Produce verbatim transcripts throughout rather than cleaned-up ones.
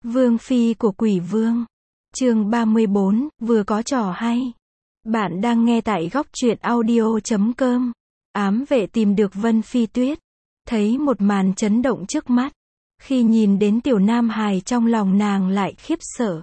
Vương phi của Quỷ Vương. Chương ba mươi bốn, vừa có trò hay. Bạn đang nghe tại góc truyện audio chấm com. Ám vệ tìm được Vân Phi Tuyết. Thấy một màn chấn động trước mắt. Khi nhìn đến tiểu nam hài trong lòng nàng lại khiếp sợ.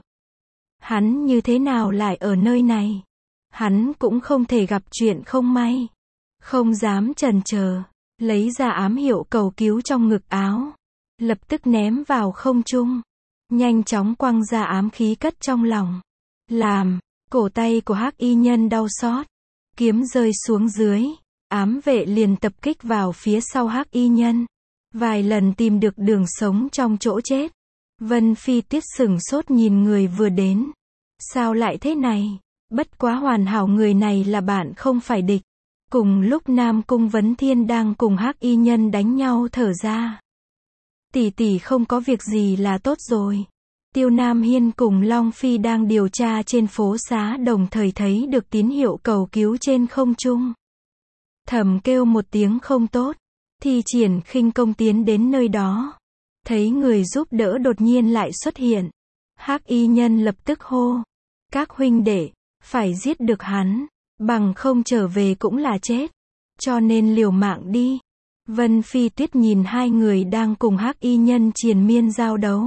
Hắn như thế nào lại ở nơi này? Hắn cũng không thể gặp chuyện không may. Không dám chần chờ, lấy ra ám hiệu cầu cứu trong ngực áo. Lập tức ném vào không trung. Nhanh chóng quăng ra ám khí cất trong lòng. Làm, cổ tay của hắc y nhân đau xót. Kiếm rơi xuống dưới. Ám vệ liền tập kích vào phía sau hắc y nhân. Vài lần tìm được đường sống trong chỗ chết. Vân Phi Tuyết sửng sốt nhìn người vừa đến. Sao lại thế này? Bất quá hoàn hảo người này là bạn không phải địch. Cùng lúc Nam Cung Vấn Thiên đang cùng hắc y nhân đánh nhau thở ra. Tỷ tỷ không có việc gì là tốt rồi. Tiêu Nam Hiên cùng Long Phi đang điều tra trên phố xá đồng thời thấy được tín hiệu cầu cứu trên không trung. Thầm kêu một tiếng không tốt. Thi triển khinh công tiến đến nơi đó. Thấy người giúp đỡ đột nhiên lại xuất hiện. Hắc y nhân lập tức hô. Các huynh đệ, phải giết được hắn. Bằng không trở về cũng là chết. Cho nên liều mạng đi. Vân Phi Tuyết nhìn hai người đang cùng hắc y nhân triền miên giao đấu.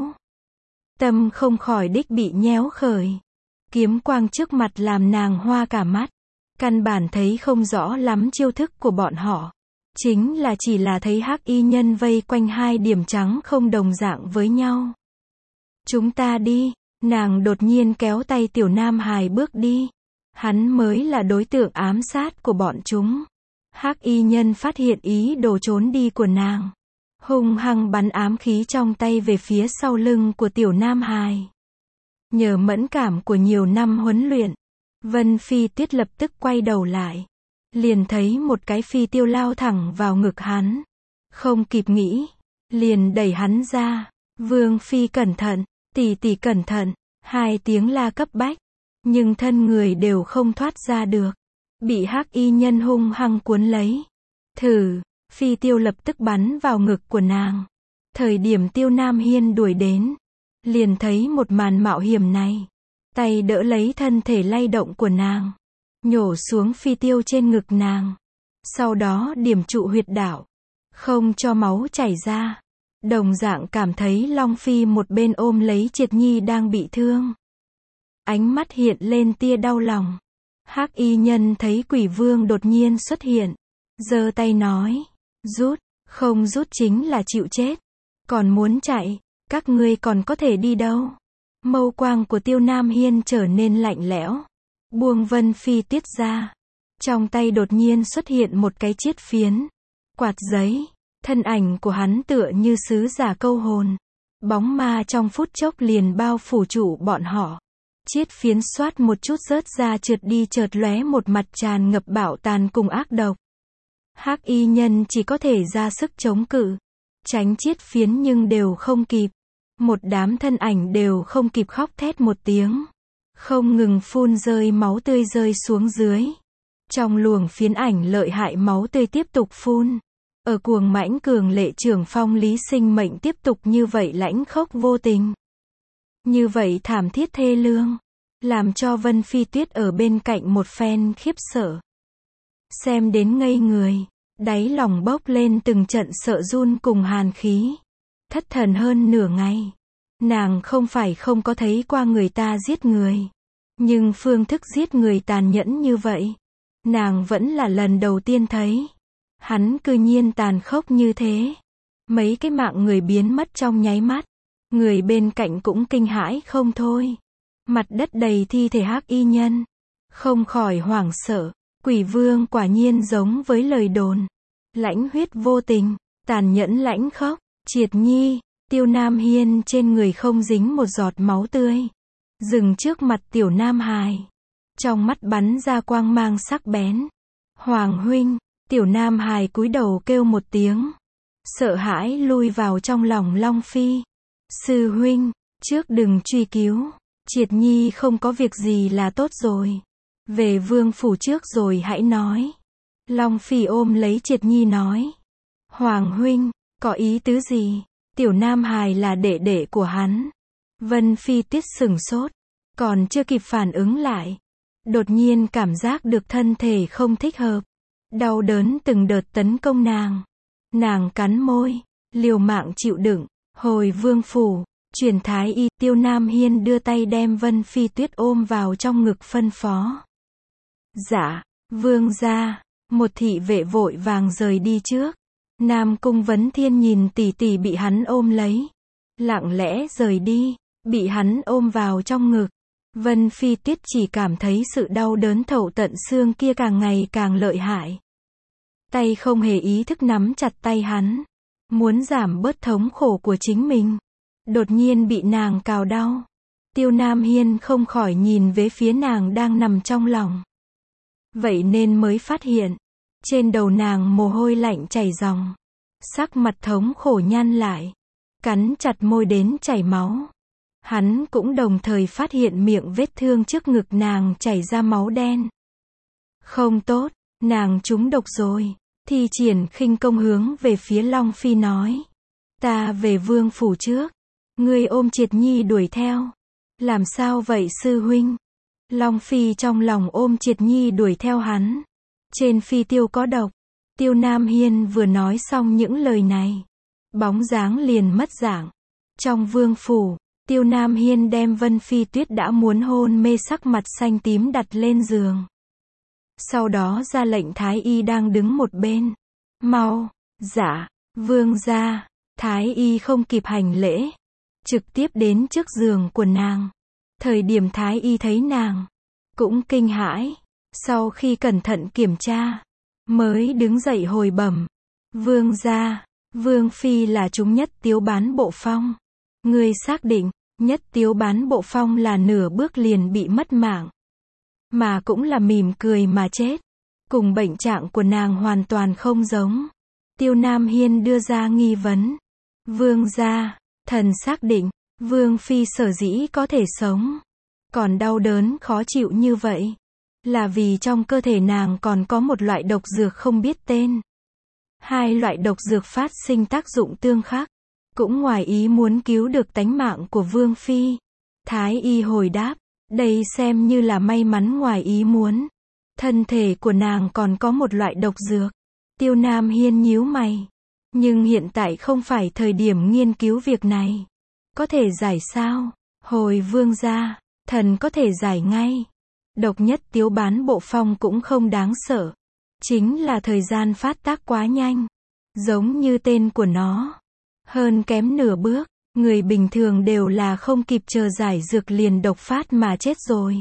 Tâm không khỏi đích bị nhéo khởi. Kiếm quang trước mặt làm nàng hoa cả mắt. Căn bản thấy không rõ lắm chiêu thức của bọn họ. Chính là chỉ là thấy hắc y nhân vây quanh hai điểm trắng không đồng dạng với nhau. Chúng ta đi. Nàng đột nhiên kéo tay tiểu nam hài bước đi. Hắn mới là đối tượng ám sát của bọn chúng. Hắc y nhân phát hiện ý đồ trốn đi của nàng. Hung hăng bắn ám khí trong tay về phía sau lưng của tiểu nam hài. Nhờ mẫn cảm của nhiều năm huấn luyện, Vân Phi Tuyết lập tức quay đầu lại. Liền thấy một cái phi tiêu lao thẳng vào ngực hắn. Không kịp nghĩ, liền đẩy hắn ra. Vương Phi cẩn thận, tỷ tỷ cẩn thận, hai tiếng la cấp bách. Nhưng thân người đều không thoát ra được. Bị hắc y nhân hung hăng cuốn lấy. Thử, phi tiêu lập tức bắn vào ngực của nàng. Thời điểm Tiêu Nam Hiên đuổi đến. Liền thấy một màn mạo hiểm này. Tay đỡ lấy thân thể lay động của nàng. Nhổ xuống phi tiêu trên ngực nàng. Sau đó điểm trụ huyệt đạo. Không cho máu chảy ra. Đồng dạng cảm thấy Long Phi một bên ôm lấy Triệt Nhi đang bị thương. Ánh mắt hiện lên tia đau lòng. Hắc y nhân thấy Quỷ Vương đột nhiên xuất hiện. Giơ tay nói. Rút, không rút chính là chịu chết. Còn muốn chạy, các ngươi còn có thể đi đâu? Mâu quang của Tiêu Nam Hiên trở nên lạnh lẽo. Buông Vân Phi Tuyết ra. Trong tay đột nhiên xuất hiện một cái chiết phiến. Quạt giấy. Thân ảnh của hắn tựa như sứ giả câu hồn. Bóng ma trong phút chốc liền bao phủ trụ bọn họ. Chiết phiến xoát một chút rớt ra trượt đi chợt lóe một mặt tràn ngập bạo tàn cùng ác độc. Hắc y nhân chỉ có thể ra sức chống cự. Tránh chiết phiến nhưng đều không kịp. Một đám thân ảnh đều không kịp khóc thét một tiếng. Không ngừng phun rơi máu tươi rơi xuống dưới. Trong luồng phiến ảnh lợi hại máu tươi tiếp tục phun. Ở cuồng mãnh cường lệ trưởng phong lý sinh mệnh tiếp tục như vậy lãnh khốc vô tình. Như vậy thảm thiết thê lương. Làm cho Vân Phi Tuyết ở bên cạnh một phen khiếp sợ. Xem đến ngây người. Đáy lòng bốc lên từng trận sợ run cùng hàn khí. Thất thần hơn nửa ngày. Nàng không phải không có thấy qua người ta giết người. Nhưng phương thức giết người tàn nhẫn như vậy. Nàng vẫn là lần đầu tiên thấy. Hắn cư nhiên tàn khốc như thế. Mấy cái mạng người biến mất trong nháy mắt. Người bên cạnh cũng kinh hãi không thôi. Mặt đất đầy thi thể hắc y nhân. Không khỏi hoảng sợ. Quỷ Vương quả nhiên giống với lời đồn. Lãnh huyết vô tình. Tàn nhẫn lãnh khốc. Triệt Nhi. Tiêu Nam Hiên trên người không dính một giọt máu tươi. Dừng trước mặt tiểu nam hài. Trong mắt bắn ra quang mang sắc bén. Hoàng huynh. Tiểu nam hài cúi đầu kêu một tiếng. Sợ hãi lui vào trong lòng Long Phi. Sư huynh, trước đừng truy cứu. Triệt Nhi không có việc gì là tốt rồi. Về vương phủ trước rồi hãy nói. Long Phi ôm lấy Triệt Nhi nói. Hoàng huynh, có ý tứ gì? Tiểu nam hài là đệ đệ của hắn. Vân Phi Tuyết sửng sốt, còn chưa kịp phản ứng lại. Đột nhiên cảm giác được thân thể không thích hợp. Đau đớn từng đợt tấn công nàng. Nàng cắn môi, liều mạng chịu đựng. Hồi vương phủ, truyền thái y, Tiêu Nam Hiên đưa tay đem Vân Phi Tuyết ôm vào trong ngực phân phó. Dạ, vương gia. Một thị vệ vội vàng rời đi trước. Nam Cung Vấn Thiên nhìn tỷ tỷ bị hắn ôm lấy. Lặng lẽ rời đi, bị hắn ôm vào trong ngực. Vân Phi Tuyết chỉ cảm thấy sự đau đớn thấu tận xương kia càng ngày càng lợi hại. Tay không hề ý thức nắm chặt tay hắn. Muốn giảm bớt thống khổ của chính mình. Đột nhiên bị nàng cào đau. Tiêu Nam Hiên không khỏi nhìn về phía nàng đang nằm trong lòng. Vậy nên mới phát hiện. Trên đầu nàng mồ hôi lạnh chảy ròng. Sắc mặt thống khổ nhăn lại. Cắn chặt môi đến chảy máu. Hắn cũng đồng thời phát hiện miệng vết thương trước ngực nàng chảy ra máu đen. Không tốt, nàng trúng độc rồi. Thi triển khinh công hướng về phía Long Phi nói. Ta về vương phủ trước. Ngươi ôm Triệt Nhi đuổi theo. Làm sao vậy sư huynh? Long Phi trong lòng ôm Triệt Nhi đuổi theo hắn. Trên phi tiêu có độc. Tiêu Nam Hiên vừa nói xong những lời này. Bóng dáng liền mất dạng. Trong vương phủ, Tiêu Nam Hiên đem Vân Phi Tuyết đã muốn hôn mê sắc mặt xanh tím đặt lên giường. Sau đó ra lệnh Thái Y đang đứng một bên. Mau, dạ, vương gia. Thái Y không kịp hành lễ. Trực tiếp đến trước giường của nàng. Thời điểm Thái Y thấy nàng, cũng kinh hãi. Sau khi cẩn thận kiểm tra, mới đứng dậy hồi bẩm. Vương gia, Vương Phi là trúng Nhất Tiếu Bán Bộ Phong. Ngươi xác định, Nhất Tiếu Bán Bộ Phong là nửa bước liền bị mất mạng. Mà cũng là mỉm cười mà chết. Cùng bệnh trạng của nàng hoàn toàn không giống. Tiêu Nam Hiên đưa ra nghi vấn. Vương gia, thần xác định, Vương Phi sở dĩ có thể sống. Còn đau đớn khó chịu như vậy. Là vì trong cơ thể nàng còn có một loại độc dược không biết tên. Hai loại độc dược phát sinh tác dụng tương khắc. Cũng ngoài ý muốn cứu được tánh mạng của Vương Phi. Thái Y hồi đáp. Đây xem như là may mắn ngoài ý muốn. Thân thể của nàng còn có một loại độc dược. Tiêu Nam Hiên nhíu mày. Nhưng hiện tại không phải thời điểm nghiên cứu việc này. Có thể giải sao? Hồi vương gia, thần có thể giải ngay. Độc Nhất Tiếu Bán Bộ Phong cũng không đáng sợ. Chính là thời gian phát tác quá nhanh. Giống như tên của nó. Hơn kém nửa bước. Người bình thường đều là không kịp chờ giải dược liền độc phát mà chết rồi.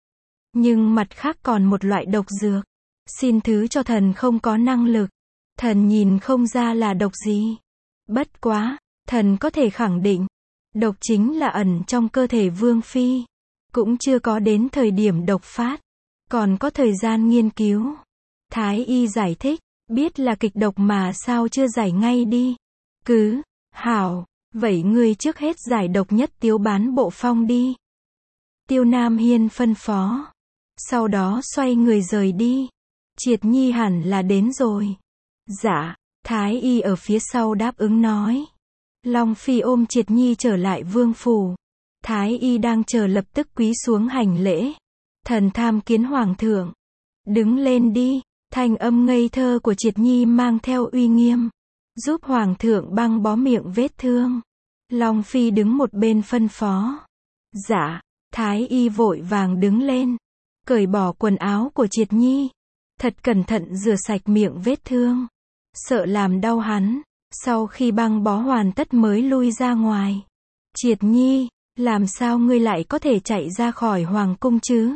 Nhưng mặt khác còn một loại độc dược. Xin thứ cho thần không có năng lực. Thần nhìn không ra là độc gì. Bất quá, thần có thể khẳng định. Độc chính là ẩn trong cơ thể Vương Phi. Cũng chưa có đến thời điểm độc phát. Còn có thời gian nghiên cứu. Thái Y giải thích. Biết là kịch độc mà sao chưa giải ngay đi. Cứ, hảo. Vậy ngươi trước hết giải độc Nhất Tiếu Bán Bộ Phong đi. Tiêu Nam Hiên phân phó. Sau đó xoay người rời đi. Triệt Nhi hẳn là đến rồi. Dạ, Thái Y ở phía sau đáp ứng nói. Long Phi ôm Triệt Nhi trở lại vương phủ. Thái Y đang chờ lập tức cúi xuống hành lễ. Thần tham kiến hoàng thượng. Đứng lên đi. Thanh âm ngây thơ của Triệt Nhi mang theo uy nghiêm. Giúp hoàng thượng băng bó miệng vết thương. Long Phi đứng một bên phân phó. Dạ, Thái Y vội vàng đứng lên. Cởi bỏ quần áo của Triệt Nhi. Thật cẩn thận rửa sạch miệng vết thương. Sợ làm đau hắn. Sau khi băng bó hoàn tất mới lui ra ngoài. Triệt Nhi, làm sao ngươi lại có thể chạy ra khỏi hoàng cung chứ?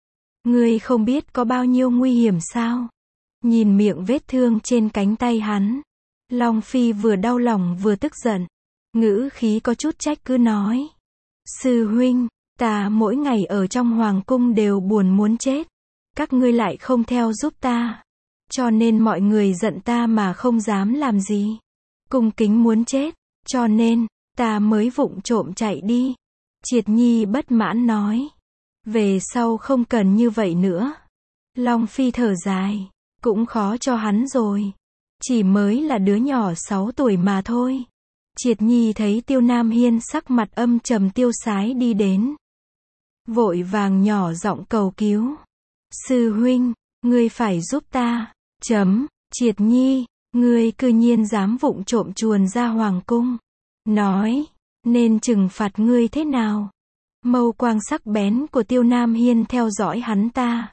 Ngươi không biết có bao nhiêu nguy hiểm sao? Nhìn miệng vết thương trên cánh tay hắn. Long Phi vừa đau lòng vừa tức giận. Ngữ khí có chút trách cứ nói. Sư huynh, ta mỗi ngày ở trong hoàng cung đều buồn muốn chết. Các ngươi lại không theo giúp ta. Cho nên mọi người giận ta mà không dám làm gì. Cung kính muốn chết. Cho nên, ta mới vụng trộm chạy đi. Triệt Nhi bất mãn nói. Về sau không cần như vậy nữa. Long Phi thở dài. Cũng khó cho hắn rồi. Chỉ mới là đứa nhỏ sáu tuổi mà thôi. Triệt Nhi thấy Tiêu Nam Hiên sắc mặt âm trầm tiêu sái đi đến. Vội vàng nhỏ giọng cầu cứu. Sư huynh, ngươi phải giúp ta. Chấm, Triệt Nhi, ngươi cư nhiên dám vụng trộm chuồn ra hoàng cung. Nói, nên trừng phạt ngươi thế nào? Mâu quang sắc bén của Tiêu Nam Hiên theo dõi hắn ta.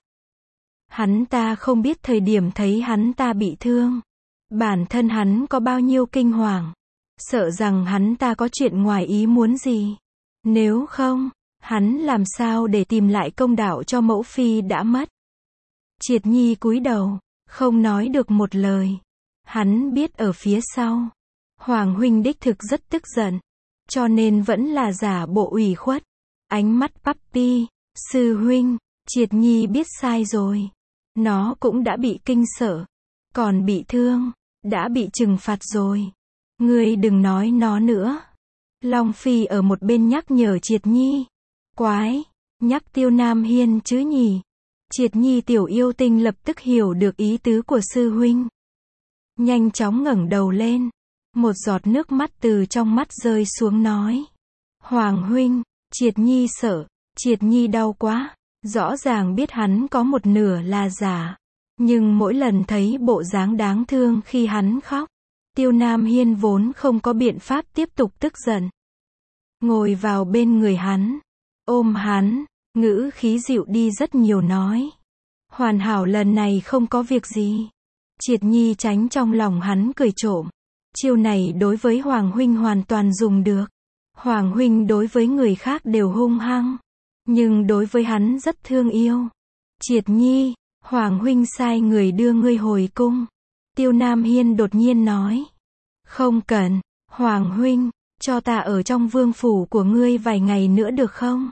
Hắn ta không biết thời điểm thấy hắn ta bị thương. Bản thân hắn có bao nhiêu kinh hoàng. Sợ rằng hắn ta có chuyện ngoài ý muốn gì. Nếu không, hắn làm sao để tìm lại công đạo cho mẫu phi đã mất. Triệt Nhi cúi đầu, không nói được một lời. Hắn biết ở phía sau, Hoàng huynh đích thực rất tức giận, cho nên vẫn là giả bộ ủy khuất. Ánh mắt puppy, sư huynh, Triệt Nhi biết sai rồi. Nó cũng đã bị kinh sợ, còn bị thương, đã bị trừng phạt rồi. Ngươi đừng nói nó nữa. Long Phi ở một bên nhắc nhở Triệt Nhi. Quái, nhắc Tiêu Nam Hiên chứ nhỉ. Triệt Nhi tiểu yêu tinh lập tức hiểu được ý tứ của sư huynh. Nhanh chóng ngẩng đầu lên. Một giọt nước mắt từ trong mắt rơi xuống nói. Hoàng huynh, Triệt Nhi sợ, Triệt Nhi đau quá. Rõ ràng biết hắn có một nửa là giả. Nhưng mỗi lần thấy bộ dáng đáng thương khi hắn khóc, Tiêu Nam Hiên vốn không có biện pháp tiếp tục tức giận. Ngồi vào bên người hắn, ôm hắn, ngữ khí dịu đi rất nhiều nói. Hoàn hảo lần này không có việc gì. Triệt Nhi tránh trong lòng hắn cười trộm. Chiêu này đối với Hoàng huynh hoàn toàn dùng được. Hoàng huynh đối với người khác đều hung hăng. Nhưng đối với hắn rất thương yêu. Triệt Nhi, Hoàng huynh sai người đưa ngươi hồi cung. Tiêu Nam Hiên đột nhiên nói. Không cần, Hoàng huynh, cho ta ở trong vương phủ của ngươi vài ngày nữa được không?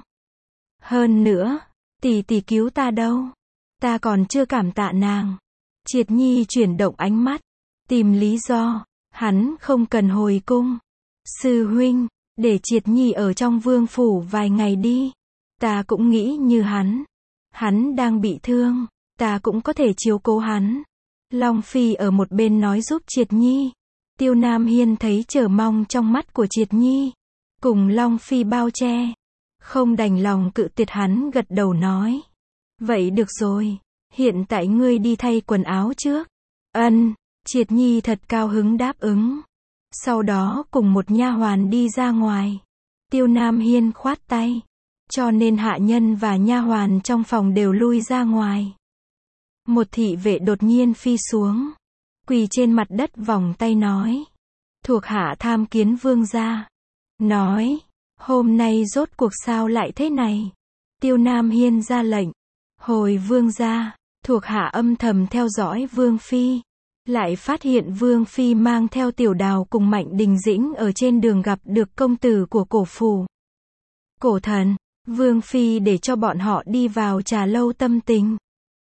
Hơn nữa, tỷ tỷ cứu ta đâu? Ta còn chưa cảm tạ nàng. Triệt Nhi chuyển động ánh mắt, tìm lý do, hắn không cần hồi cung. Sư huynh, để Triệt Nhi ở trong vương phủ vài ngày đi. Ta cũng nghĩ như hắn. Hắn đang bị thương, ta cũng có thể chiếu cố hắn. Long Phi ở một bên nói giúp Triệt Nhi. Tiêu Nam Hiên thấy chờ mong trong mắt của Triệt Nhi. Cùng Long Phi bao che. Không đành lòng cự tuyệt hắn gật đầu nói. Vậy được rồi, hiện tại ngươi đi thay quần áo trước. Ân, Triệt Nhi thật cao hứng đáp ứng. Sau đó cùng một nha hoàn đi ra ngoài. Tiêu Nam Hiên khoát tay. Cho nên hạ nhân và nha hoàn trong phòng đều lui ra ngoài. Một thị vệ đột nhiên phi xuống. Quỳ trên mặt đất vòng tay nói. Thuộc hạ tham kiến vương gia. Nói, hôm nay rốt cuộc sao lại thế này? Tiêu Nam Hiên ra lệnh. Hồi vương gia, thuộc hạ âm thầm theo dõi vương phi. Lại phát hiện vương phi mang theo Tiểu Đào cùng Mạnh Đình Dĩnh ở trên đường gặp được công tử của cổ phủ. Cổ thần, vương phi để cho bọn họ đi vào trà lâu tâm tình.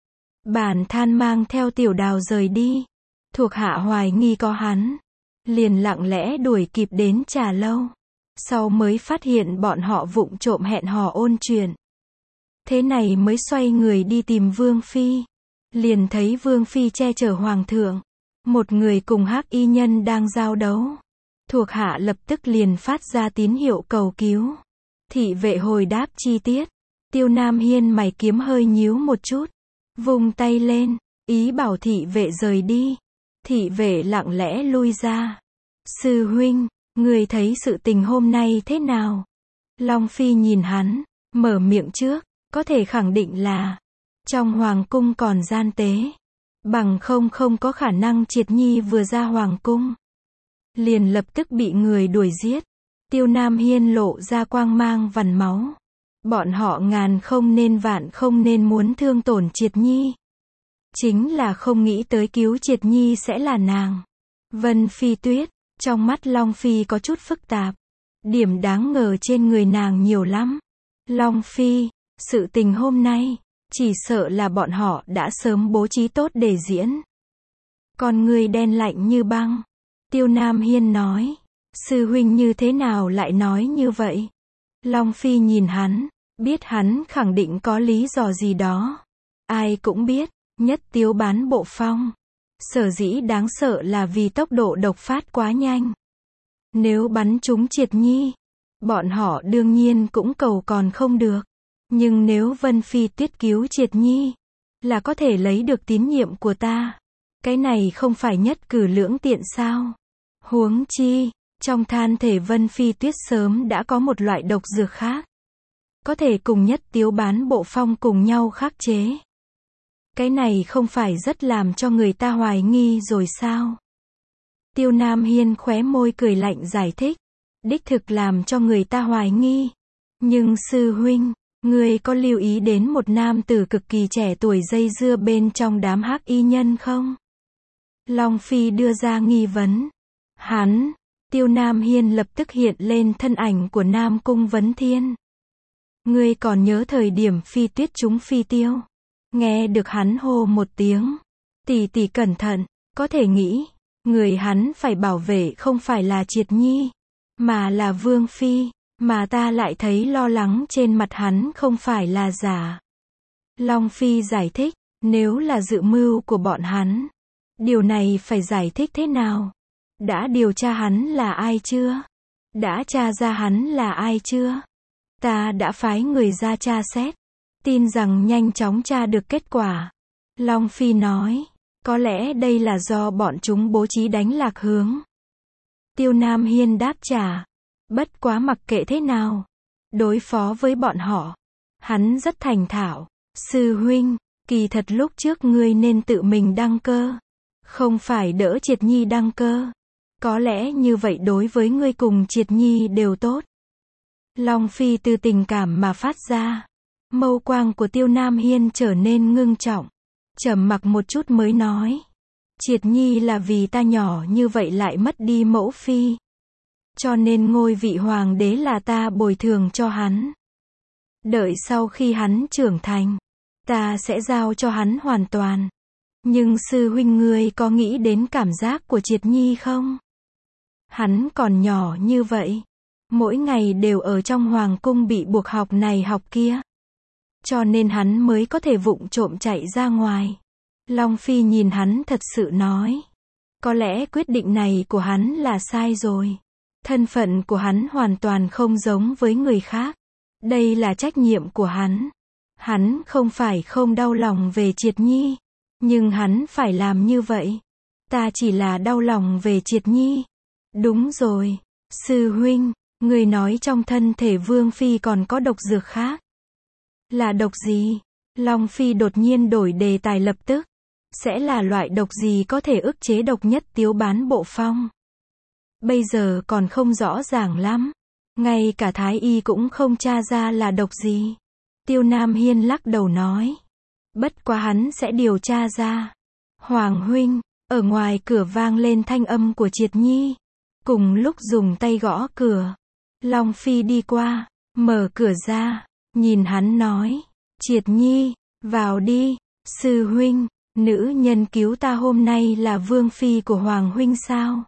Bản than mang theo Tiểu Đào rời đi. Thuộc hạ hoài nghi có hắn. Liền lặng lẽ đuổi kịp đến trà lâu. Sau mới phát hiện bọn họ vụng trộm hẹn hò ôn chuyện. Thế này mới xoay người đi tìm vương phi. Liền thấy vương phi che chở hoàng thượng. Một người cùng hắc y nhân đang giao đấu. Thuộc hạ lập tức liền phát ra tín hiệu cầu cứu. Thị vệ hồi đáp chi tiết. Tiêu Nam Hiên mày kiếm hơi nhíu một chút. Vung tay lên, ý bảo thị vệ rời đi. Thị vệ lặng lẽ lui ra. Sư huynh, người thấy sự tình hôm nay thế nào? Long Phi nhìn hắn, mở miệng trước, có thể khẳng định là trong hoàng cung còn gian tế. Bằng không không có khả năng Triệt Nhi vừa ra hoàng cung liền lập tức bị người đuổi giết. Tiêu Nam Hiên lộ ra quang mang vằn máu. Bọn họ ngàn không nên vạn không nên muốn thương tổn Triệt Nhi. Chính là không nghĩ tới cứu Triệt Nhi sẽ là nàng. Vân Phi Tuyết, trong mắt Long Phi có chút phức tạp. Điểm đáng ngờ trên người nàng nhiều lắm. Long Phi, sự tình hôm nay, chỉ sợ là bọn họ đã sớm bố trí tốt để diễn. Con người đen lạnh như băng. Tiêu Nam Hiên nói. Sư huynh như thế nào lại nói như vậy? Long Phi nhìn hắn, biết hắn khẳng định có lý do gì đó. Ai cũng biết, nhất tiếu bán bộ phong. Sở dĩ đáng sợ là vì tốc độ độc phát quá nhanh. Nếu bắn trúng Triệt Nhi, bọn họ đương nhiên cũng cầu còn không được. Nhưng nếu Vân Phi Tuyết cứu Triệt Nhi, là có thể lấy được tín nhiệm của ta. Cái này không phải nhất cử lưỡng tiện sao? Huống chi, trong than thể Vân Phi Tuyết sớm đã có một loại độc dược khác. Có thể cùng Nhất Tiếu Bán Bộ Phong cùng nhau khắc chế. Cái này không phải rất làm cho người ta hoài nghi rồi sao? Tiêu Nam Hiên khóe môi cười lạnh giải thích. Đích thực làm cho người ta hoài nghi. Nhưng sư huynh, ngươi có lưu ý đến một nam tử cực kỳ trẻ tuổi dây dưa bên trong đám hắc y nhân không? Long Phi đưa ra nghi vấn. Hắn, Tiêu Nam Hiên lập tức hiện lên thân ảnh của Nam Cung Vấn Thiên. Ngươi còn nhớ thời điểm Phi Tuyết trúng phi tiêu? Nghe được hắn hô một tiếng. Tỷ tỷ cẩn thận, có thể nghĩ, người hắn phải bảo vệ không phải là Triệt Nhi, mà là Vương Phi, mà ta lại thấy lo lắng trên mặt hắn không phải là giả. Long Phi giải thích, nếu là dự mưu của bọn hắn, điều này phải giải thích thế nào? Đã điều tra hắn là ai chưa? Đã tra ra hắn là ai chưa? Ta đã phái người ra tra xét, tin rằng nhanh chóng tra được kết quả. Long Phi nói, có lẽ đây là do bọn chúng bố trí đánh lạc hướng. Tiêu Nam Hiên đáp trả, bất quá mặc kệ thế nào, đối phó với bọn họ, hắn rất thành thạo. Sư huynh, kỳ thật lúc trước ngươi nên tự mình đăng cơ, không phải đỡ Triệt Nhi đăng cơ. Có lẽ như vậy đối với ngươi cùng Triệt Nhi đều tốt. Long Phi từ tình cảm mà phát ra. Mâu quang của Tiêu Nam Hiên trở nên ngưng trọng. Trầm mặc một chút mới nói. Triệt Nhi là vì ta nhỏ như vậy lại mất đi mẫu phi. Cho nên ngôi vị hoàng đế là ta bồi thường cho hắn. Đợi sau khi hắn trưởng thành, ta sẽ giao cho hắn hoàn toàn. Nhưng sư huynh ngươi có nghĩ đến cảm giác của Triệt Nhi không? Hắn còn nhỏ như vậy, mỗi ngày đều ở trong hoàng cung bị buộc học này học kia. Cho nên hắn mới có thể vụng trộm chạy ra ngoài. Long Phi nhìn hắn thật sự nói. Có lẽ quyết định này của hắn là sai rồi. Thân phận của hắn hoàn toàn không giống với người khác. Đây là trách nhiệm của hắn. Hắn không phải không đau lòng về Triệt Nhi. Nhưng hắn phải làm như vậy. Ta chỉ là đau lòng về Triệt Nhi. Đúng rồi. Sư huynh, người nói trong thân thể Vương Phi còn có độc dược khác. Là độc gì? Long Phi đột nhiên đổi đề tài lập tức. Sẽ là loại độc gì có thể ức chế độc Nhất Tiếu Bán Bộ Phong? Bây giờ còn không rõ ràng lắm. Ngay cả Thái Y cũng không tra ra là độc gì. Tiêu Nam Hiên lắc đầu nói. Bất quá hắn sẽ điều tra ra. Hoàng huynh, ở ngoài cửa vang lên thanh âm của Triệt Nhi. Cùng lúc dùng tay gõ cửa. Long Phi đi qua, mở cửa ra, nhìn hắn nói. Triệt Nhi, vào đi. Sư huynh, nữ nhân cứu ta hôm nay là Vương Phi của Hoàng huynh sao?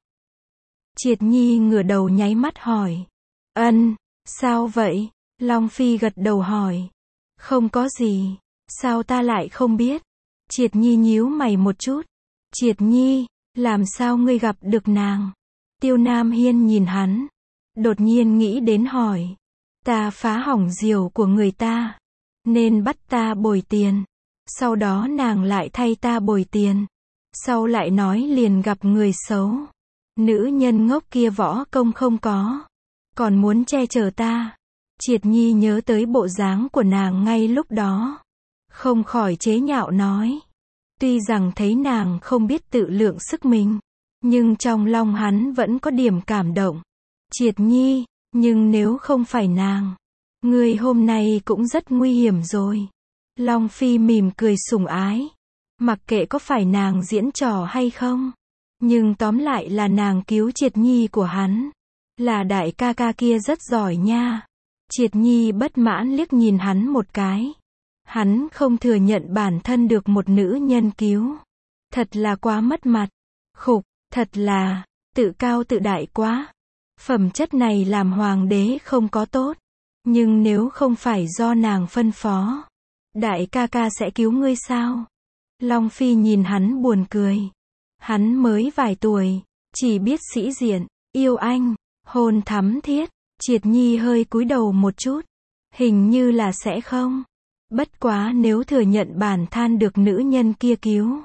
Triệt Nhi ngửa đầu nháy mắt hỏi. Ân, sao vậy? Long Phi gật đầu hỏi. Không có gì, sao ta lại không biết? Triệt Nhi nhíu mày một chút. Triệt Nhi, làm sao ngươi gặp được nàng? Tiêu Nam Hiên nhìn hắn, đột nhiên nghĩ đến hỏi. Ta phá hỏng diều của người ta, nên bắt ta bồi tiền. Sau đó nàng lại thay ta bồi tiền. Sau lại nói liền gặp người xấu. Nữ nhân ngốc kia võ công không có, còn muốn che chở ta. Triệt Nhi nhớ tới bộ dáng của nàng ngay lúc đó, không khỏi chế nhạo nói. Tuy rằng thấy nàng không biết tự lượng sức mình, nhưng trong lòng hắn vẫn có điểm cảm động. Triệt Nhi, nhưng nếu không phải nàng, ngươi hôm nay cũng rất nguy hiểm rồi. Long Phi mỉm cười sủng ái. Mặc kệ có phải nàng diễn trò hay không, nhưng tóm lại là nàng cứu Triệt Nhi của hắn. Là đại ca ca kia rất giỏi nha. Triệt Nhi bất mãn liếc nhìn hắn một cái. Hắn không thừa nhận bản thân được một nữ nhân cứu. Thật là quá mất mặt. Khục, thật là, tự cao tự đại quá. Phẩm chất này làm hoàng đế không có tốt. Nhưng nếu không phải do nàng phân phó, đại ca ca sẽ cứu ngươi sao? Long Phi nhìn hắn buồn cười. Hắn mới vài tuổi, chỉ biết sĩ diện, yêu anh, Hôn thắm thiết, Triệt Nhi hơi cúi đầu một chút. Hình như là sẽ không. Bất quá nếu thừa nhận bản than được nữ nhân kia cứu.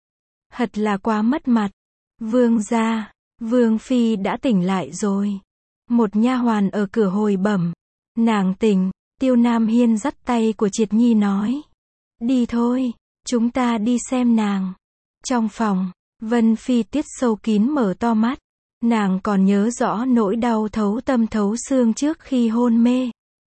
Thật là quá mất mặt. Vương gia, Vương phi đã tỉnh lại rồi. Một nha hoàn ở cửa hồi bẩm. Nàng tỉnh, Tiêu Nam Hiên dắt tay của Triệt Nhi nói. Đi thôi, chúng ta đi xem nàng. Trong phòng, Vân Phi Tuyết sâu kín mở to mắt. Nàng còn nhớ rõ nỗi đau thấu tâm thấu xương trước khi hôn mê.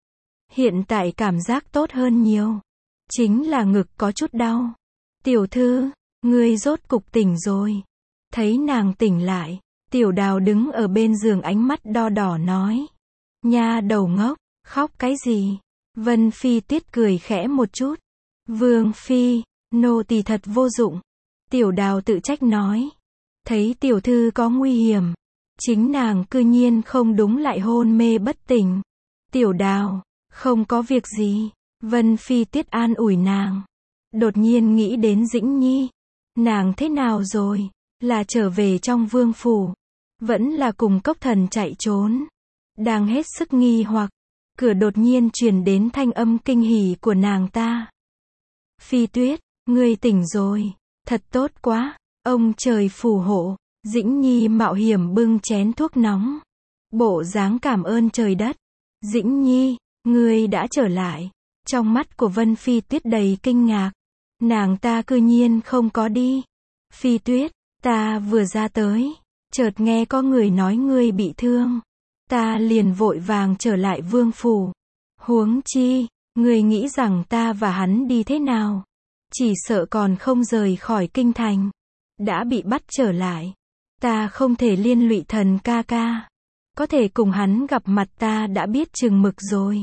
Hiện tại cảm giác tốt hơn nhiều. Chính là ngực có chút đau. Tiểu thư, ngươi rốt cục tỉnh rồi. Thấy nàng tỉnh lại, Tiểu Đào đứng ở bên giường ánh mắt đo đỏ nói. Nha đầu ngốc, khóc cái gì? Vân Phi Tuyết cười khẽ một chút. Vương Phi, nô tỳ thật vô dụng. Tiểu Đào tự trách nói. Thấy tiểu thư có nguy hiểm. Chính nàng cư nhiên không đúng lại hôn mê bất tỉnh. Tiểu Đào, không có việc gì. Vân Phi Tuyết an ủi nàng. Đột nhiên nghĩ đến Dĩnh Nhi. Nàng thế nào rồi? Là trở về trong vương phủ? Vẫn là cùng cốc thần chạy trốn? Đang hết sức nghi hoặc. Cửa đột nhiên truyền đến thanh âm kinh hỉ của nàng ta. Phi Tuyết, ngươi tỉnh rồi. Thật tốt quá. Ông trời phù hộ. Dĩnh Nhi mạo hiểm bưng chén thuốc nóng. Bộ dáng cảm ơn trời đất. Dĩnh Nhi, ngươi đã trở lại. Trong mắt của Vân Phi Tuyết đầy kinh ngạc. Nàng ta cư nhiên không có đi. Phi Tuyết, ta vừa ra tới. Chợt nghe có người nói ngươi bị thương. Ta liền vội vàng trở lại vương phủ. Huống chi, ngươi nghĩ rằng ta và hắn đi thế nào? Chỉ sợ còn không rời khỏi kinh thành. Đã bị bắt trở lại. Ta không thể liên lụy thần ca ca. Có thể cùng hắn gặp mặt ta đã biết chừng mực rồi.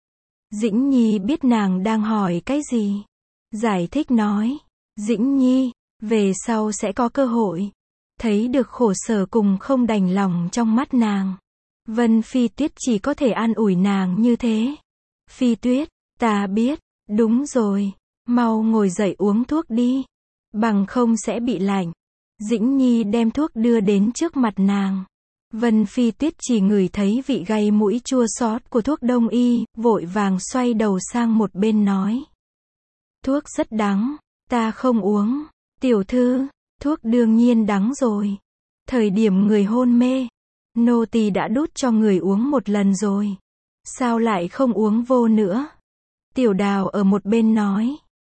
Dĩnh Nhi biết nàng đang hỏi cái gì. Giải thích nói. Dĩnh Nhi, về sau sẽ có cơ hội. Thấy được khổ sở cùng không đành lòng trong mắt nàng. Vân Phi Tuyết chỉ có thể an ủi nàng như thế. Phi Tuyết, ta biết, đúng rồi. Mau ngồi dậy uống thuốc đi. Bằng không sẽ bị lạnh. Dĩnh Nhi đem thuốc đưa đến trước mặt nàng. Vân Phi Tuyết chỉ ngửi thấy vị gây mũi chua xót của thuốc đông y, vội vàng xoay đầu sang một bên nói. Thuốc rất đắng, ta không uống. Tiểu thư, thuốc đương nhiên đắng rồi. Thời điểm người hôn mê, nô tỳ đã đút cho người uống một lần rồi. Sao lại không uống vô nữa? Tiểu Đào ở một bên nói.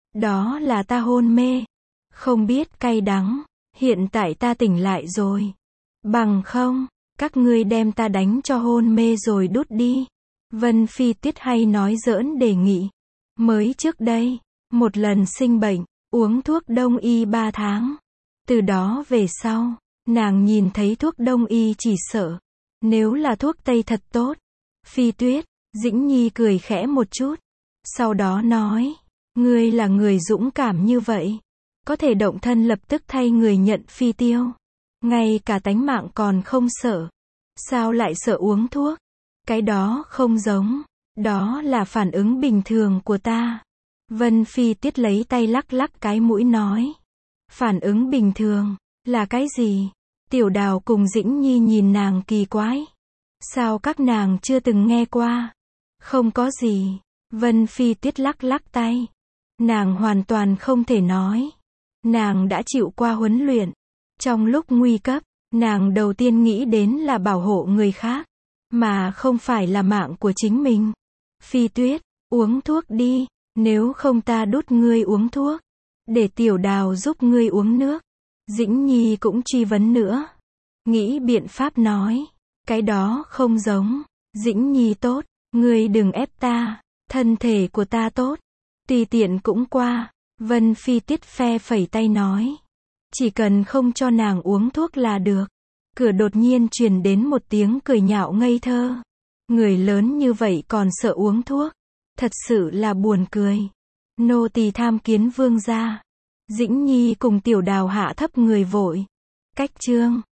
Đó là ta hôn mê. Không biết cay đắng. Hiện tại ta tỉnh lại rồi. Bằng không, các ngươi đem ta đánh cho hôn mê rồi đút đi. Vân Phi Tuyết hay nói giỡn đề nghị. Mới trước đây, một lần sinh bệnh, uống thuốc đông y ba tháng. Từ đó về sau, nàng nhìn thấy thuốc đông y chỉ sợ. Nếu là thuốc tây thật tốt. Phi Tuyết, Dĩnh Nhi cười khẽ một chút. Sau đó nói, ngươi là người dũng cảm như vậy. Có thể động thân lập tức thay người nhận phi tiêu. Ngay cả tánh mạng còn không sợ. Sao lại sợ uống thuốc? Cái đó không giống. Đó là phản ứng bình thường của ta. Vân Phi Tuyết lấy tay lắc lắc cái mũi nói. Phản ứng bình thường, là cái gì? Tiểu Đào cùng Dĩnh Nhi nhìn nàng kỳ quái. Sao các nàng chưa từng nghe qua? Không có gì. Vân Phi Tuyết lắc lắc tay. Nàng hoàn toàn không thể nói. Nàng đã chịu qua huấn luyện. Trong lúc nguy cấp, nàng đầu tiên nghĩ đến là bảo hộ người khác, mà không phải là mạng của chính mình. Phi Tuyết, uống thuốc đi, nếu không ta đút ngươi uống thuốc. Để Tiểu Đào giúp ngươi uống nước. Dĩnh Nhi cũng truy vấn nữa. Nghĩ biện pháp nói. Cái đó không giống. Dĩnh Nhi tốt, ngươi đừng ép ta. Thân thể của ta tốt. Tùy tiện cũng qua. Vân Phi Tuyết phe phẩy tay nói. Chỉ cần không cho nàng uống thuốc là được. Cửa đột nhiên truyền đến một tiếng cười nhạo ngây thơ. Người lớn như vậy còn sợ uống thuốc. Thật sự là buồn cười. Nô tỳ tham kiến vương gia. Dĩnh Nhi cùng Tiểu Đào hạ thấp người vội. Cách chương